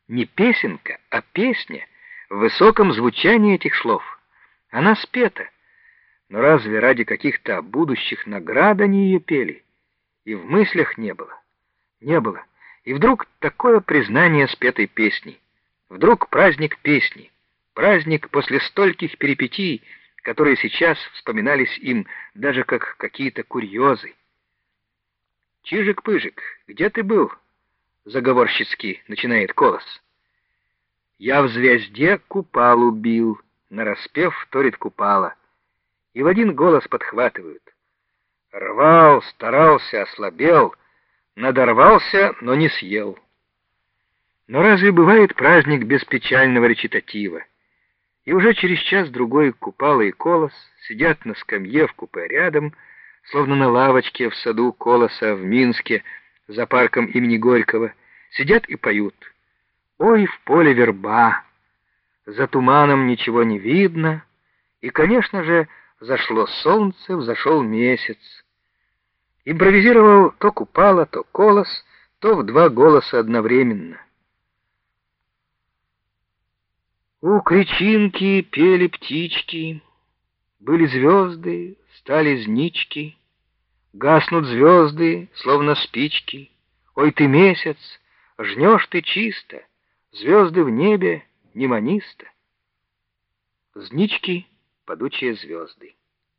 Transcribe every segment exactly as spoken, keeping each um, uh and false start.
Не песенка, а песня в высоком звучании этих слов. Она спета, но разве ради каких-то будущих наград они ее пели? И в мыслях не было, не было. И вдруг такое признание спетой песни. Вдруг праздник песни, праздник после стольких перипетий, которые сейчас вспоминались им даже как какие-то курьезы. «Чижик-пыжик, где ты был?» — заговорщицки начинает Колос. «Я в звезде Купалу бил», — нараспев вторит Купала. И в один голос подхватывают. «Рвал, старался, ослабел, надорвался, но не съел». Но разве бывает праздник без печального речитатива? И уже через час-другой Купала и Колос сидят на скамье в купе рядом, словно на лавочке в саду Колоса в Минске, за парком имени Горького, сидят и поют. «Ой, в поле верба, за туманом ничего не видно, и, конечно же, зашло солнце, взошел месяц». Импровизировал то Купала, то Колос, то в два голоса одновременно. У кричинки пели птички, были звезды, стали знички, гаснут звезды, словно спички. Ой, ты месяц, жнешь ты чисто, звезды в небе неманисто. Знички, падучие звезды.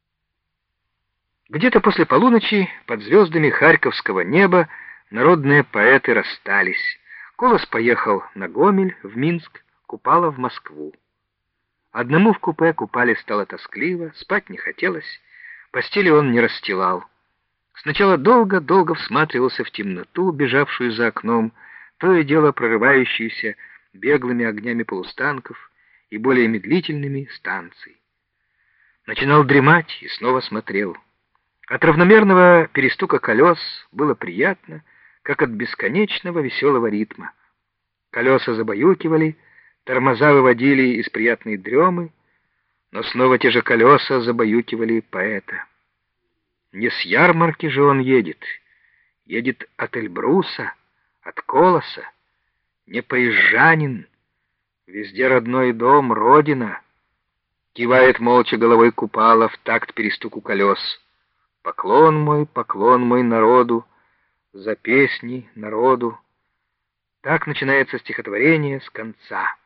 Где-то после полуночи под звездами харьковского неба народные поэты расстались. Колос поехал на Гомель, в Минск, Купала в Москву. Одному в купе Купале стало тоскливо, спать не хотелось, постели он не расстилал. Сначала долго-долго всматривался в темноту, бежавшую за окном, то и дело прорывающуюся беглыми огнями полустанков и более медлительными станций. Начинал дремать и снова смотрел. От равномерного перестука колес было приятно, как от бесконечного веселого ритма. Колеса забаюкивали, тормоза выводили из приятной дремы, но снова те же колеса забаюкивали поэта. Не с ярмарки же он едет, едет от Эльбруса, от Колоса, не поезжанин, везде родной дом, родина. Кивает молча головой Купала в такт перестуку колес. Поклон мой, поклон мой народу, за песни народу. Так начинается стихотворение с конца.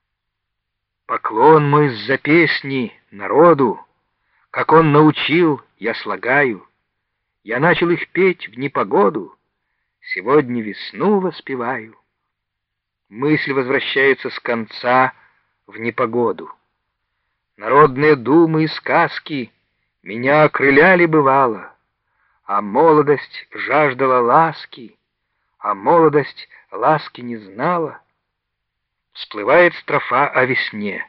Поклон мой за песни народу, как он научил, я слагаю. Я начал их петь в непогоду, сегодня весну воспеваю. Мысль возвращается с конца в непогоду. Народные думы и сказки меня окрыляли бывало, а молодость жаждала ласки, а молодость ласки не знала. Всплывает строфа о весне.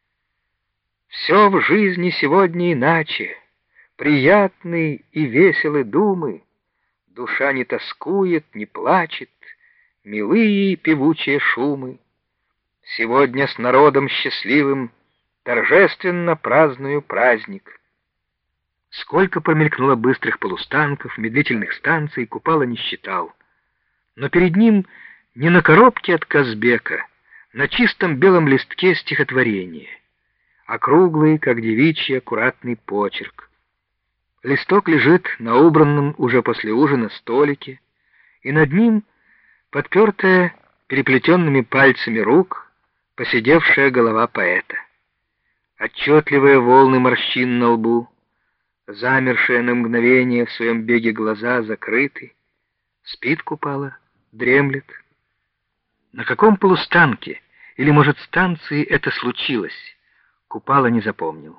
Все в жизни сегодня иначе, приятны и веселы думы, душа не тоскует, не плачет, милые певучие шумы. Сегодня с народом счастливым торжественно праздную праздник. Сколько промелькнуло быстрых полустанков, медлительных станций, Купала не считал. Но перед ним не на коробке от Казбека, на чистом белом листке стихотворение, округлый, как девичий, аккуратный почерк. Листок лежит на убранном уже после ужина столике, и над ним подпертая переплетенными пальцами рук поседевшая голова поэта. Отчетливые волны морщин на лбу, замершие на мгновение в своем беге глаза закрыты. Спит Купала, дремлет. На каком полустанке или, может, станции это случилось, Купала не запомнил.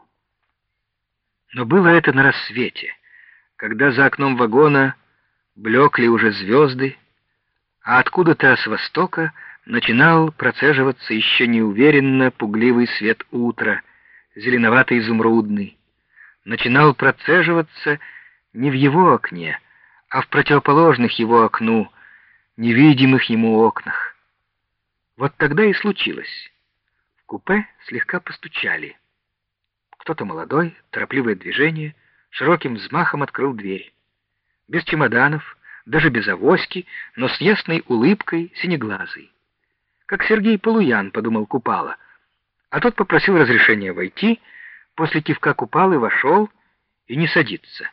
Но было это на рассвете, когда за окном вагона блекли уже звезды, а откуда-то с востока начинал процеживаться еще неуверенно пугливый свет утра, зеленовато-изумрудный. Начинал процеживаться не в его окне, а в противоположных его окну, невидимых ему окнах. Вот тогда и случилось. В купе слегка постучали. Кто-то молодой, торопливое движение, широким взмахом открыл дверь. Без чемоданов, даже без авоськи, но с ясной улыбкой, синеглазый. Как Сергей Полуян, подумал Купала. А тот попросил разрешения войти, после кивка Купалы вошел и не садится.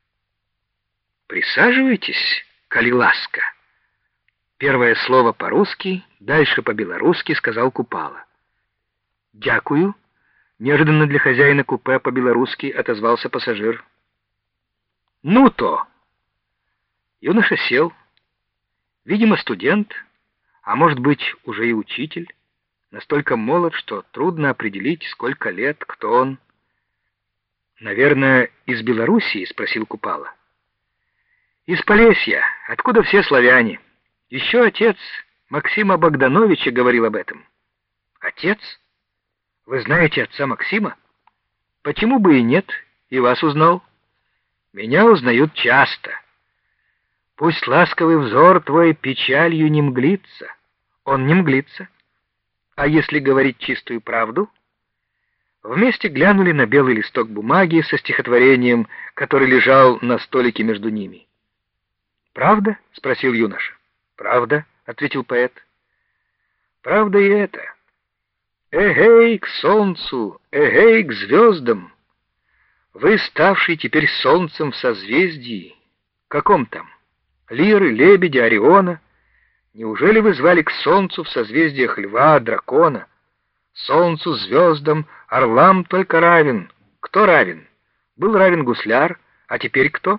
«Присаживайтесь, коли ласка». Первое слово по-русски, дальше по-белорусски сказал Купала. «Дякую», — неожиданно для хозяина купе по-белорусски отозвался пассажир. «Ну то!» Юноша сел. Видимо, студент, а может быть, уже и учитель, настолько молод, что трудно определить, сколько лет, кто он. «Наверное, из Белоруссии?» — спросил Купала. «Из Полесья, откуда все славяне. Еще отец Максима Богдановича говорил об этом». «Отец? Вы знаете отца Максима?» «Почему бы и нет, и вас узнал. Меня узнают часто. Пусть ласковый взор твой печалью не мглится». Он не мглится. А если говорить чистую правду? Вместе глянули на белый листок бумаги со стихотворением, который лежал на столике между ними. «Правда?» — спросил юноша. «Правда», — ответил поэт. «Правда и это. Эгей к солнцу, эгей к звездам. Вы, ставший теперь солнцем в созвездии, каком там? Лиры, лебедя, Ориона. Неужели вы звали к солнцу в созвездиях льва, дракона? Солнцу, звездам, орлам только равен. Кто равен? Был равен гусляр, а теперь кто?»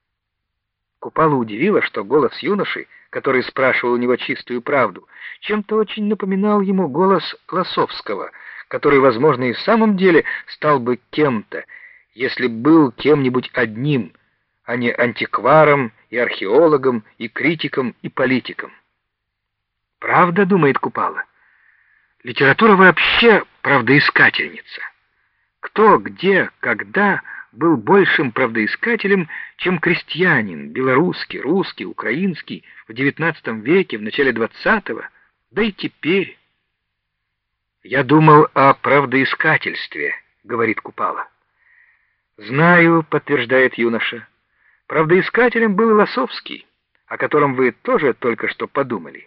Купала удивило, что голос юноши, который спрашивал у него чистую правду, чем-то очень напоминал ему голос Лосовского, который, возможно, и в самом деле стал бы кем-то, если был кем-нибудь одним, а не антикваром и археологом, и критиком, и политиком. «Правда, — думает Купала, — литература вообще правдоискательница. Кто, где, когда был большим правдоискателем, чем крестьянин, белорусский, русский, украинский в девятнадцатом веке, в начале двадцатого, да и теперь?» «Я думал о правдоискательстве, — говорит Купала. «Знаю, — подтверждает юноша, — правдоискателем был и Лосовский, о котором вы тоже только что подумали.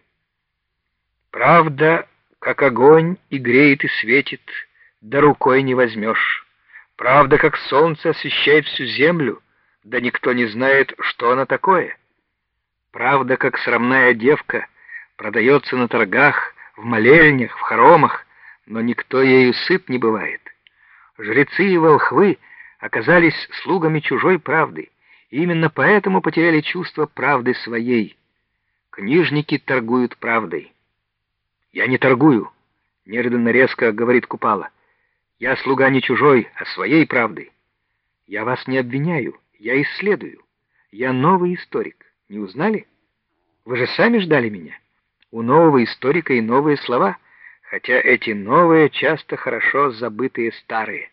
Правда, как огонь, и греет, и светит, да рукой не возьмешь. Правда, как солнце освещает всю землю, да никто не знает, что она такое. Правда, как срамная девка, продается на торгах, в молельнях, в хоромах, но никто ею сыт не бывает. Жрецы и волхвы оказались слугами чужой правды, и именно поэтому потеряли чувство правды своей. Книжники торгуют правдой». «Я не торгую», — неожиданно резко говорит Купала. «Я слуга не чужой, а своей правды. Я вас не обвиняю, я исследую. Я новый историк. Не узнали? Вы же сами ждали меня. У нового историка и новые слова, хотя эти новые часто хорошо забытые старые».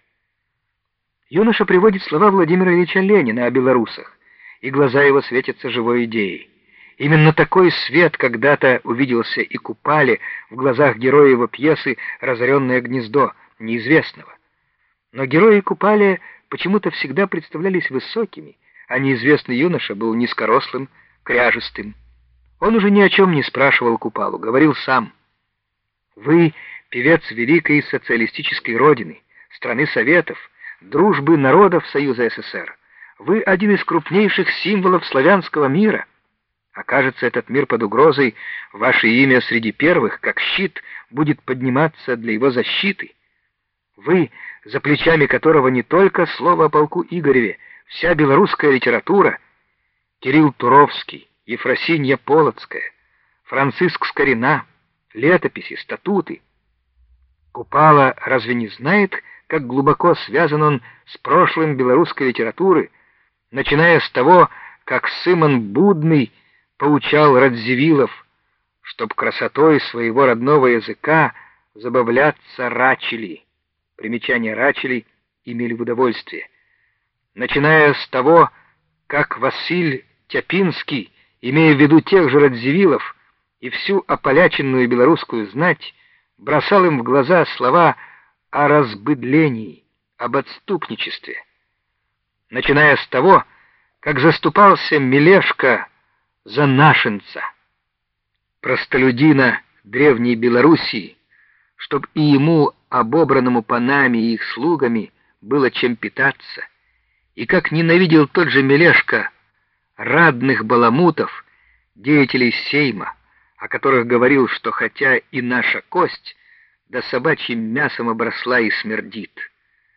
Юноша приводит слова Владимира Ильича Ленина о белорусах, и глаза его светятся живой идеей. Именно такой свет когда-то увиделся и Купале в глазах героя его пьесы «Разоренное гнездо» неизвестного. Но герои Купале почему-то всегда представлялись высокими, а неизвестный юноша был низкорослым, кряжестым. Он уже ни о чем не спрашивал Купалу, говорил сам. «Вы певец великой социалистической родины, страны Советов, дружбы народов Союза СССР. Вы один из крупнейших символов славянского мира. Окажется этот мир под угрозой, ваше имя среди первых, как щит, будет подниматься для его защиты. Вы, за плечами которого не только слово о полку Игореве, вся белорусская литература, Кирилл Туровский, Ефросинья Полоцкая, Франциск Скорина, летописи, статуты. Купала разве не знает, как глубоко связан он с прошлым белорусской литературы, начиная с того, как Сымон Будный поучал Радзивиллов, чтоб красотой своего родного языка забавляться рачили. Примечание рачили имели в удовольствие. Начиная с того, как Василь Тяпинский, имея в виду тех же Радзивиллов и всю ополяченную белорусскую знать, бросал им в глаза слова о разбыдлении, об отступничестве. Начиная с того, как заступался Мелешко за нашинца, простолюдина, древней Белоруссии, чтоб и ему, обобранному панами и их слугами, было чем питаться, и как ненавидел тот же Мелешко радных баламутов, деятелей Сейма, о которых говорил, что хотя и наша кость, да собачьим мясом обросла и смердит.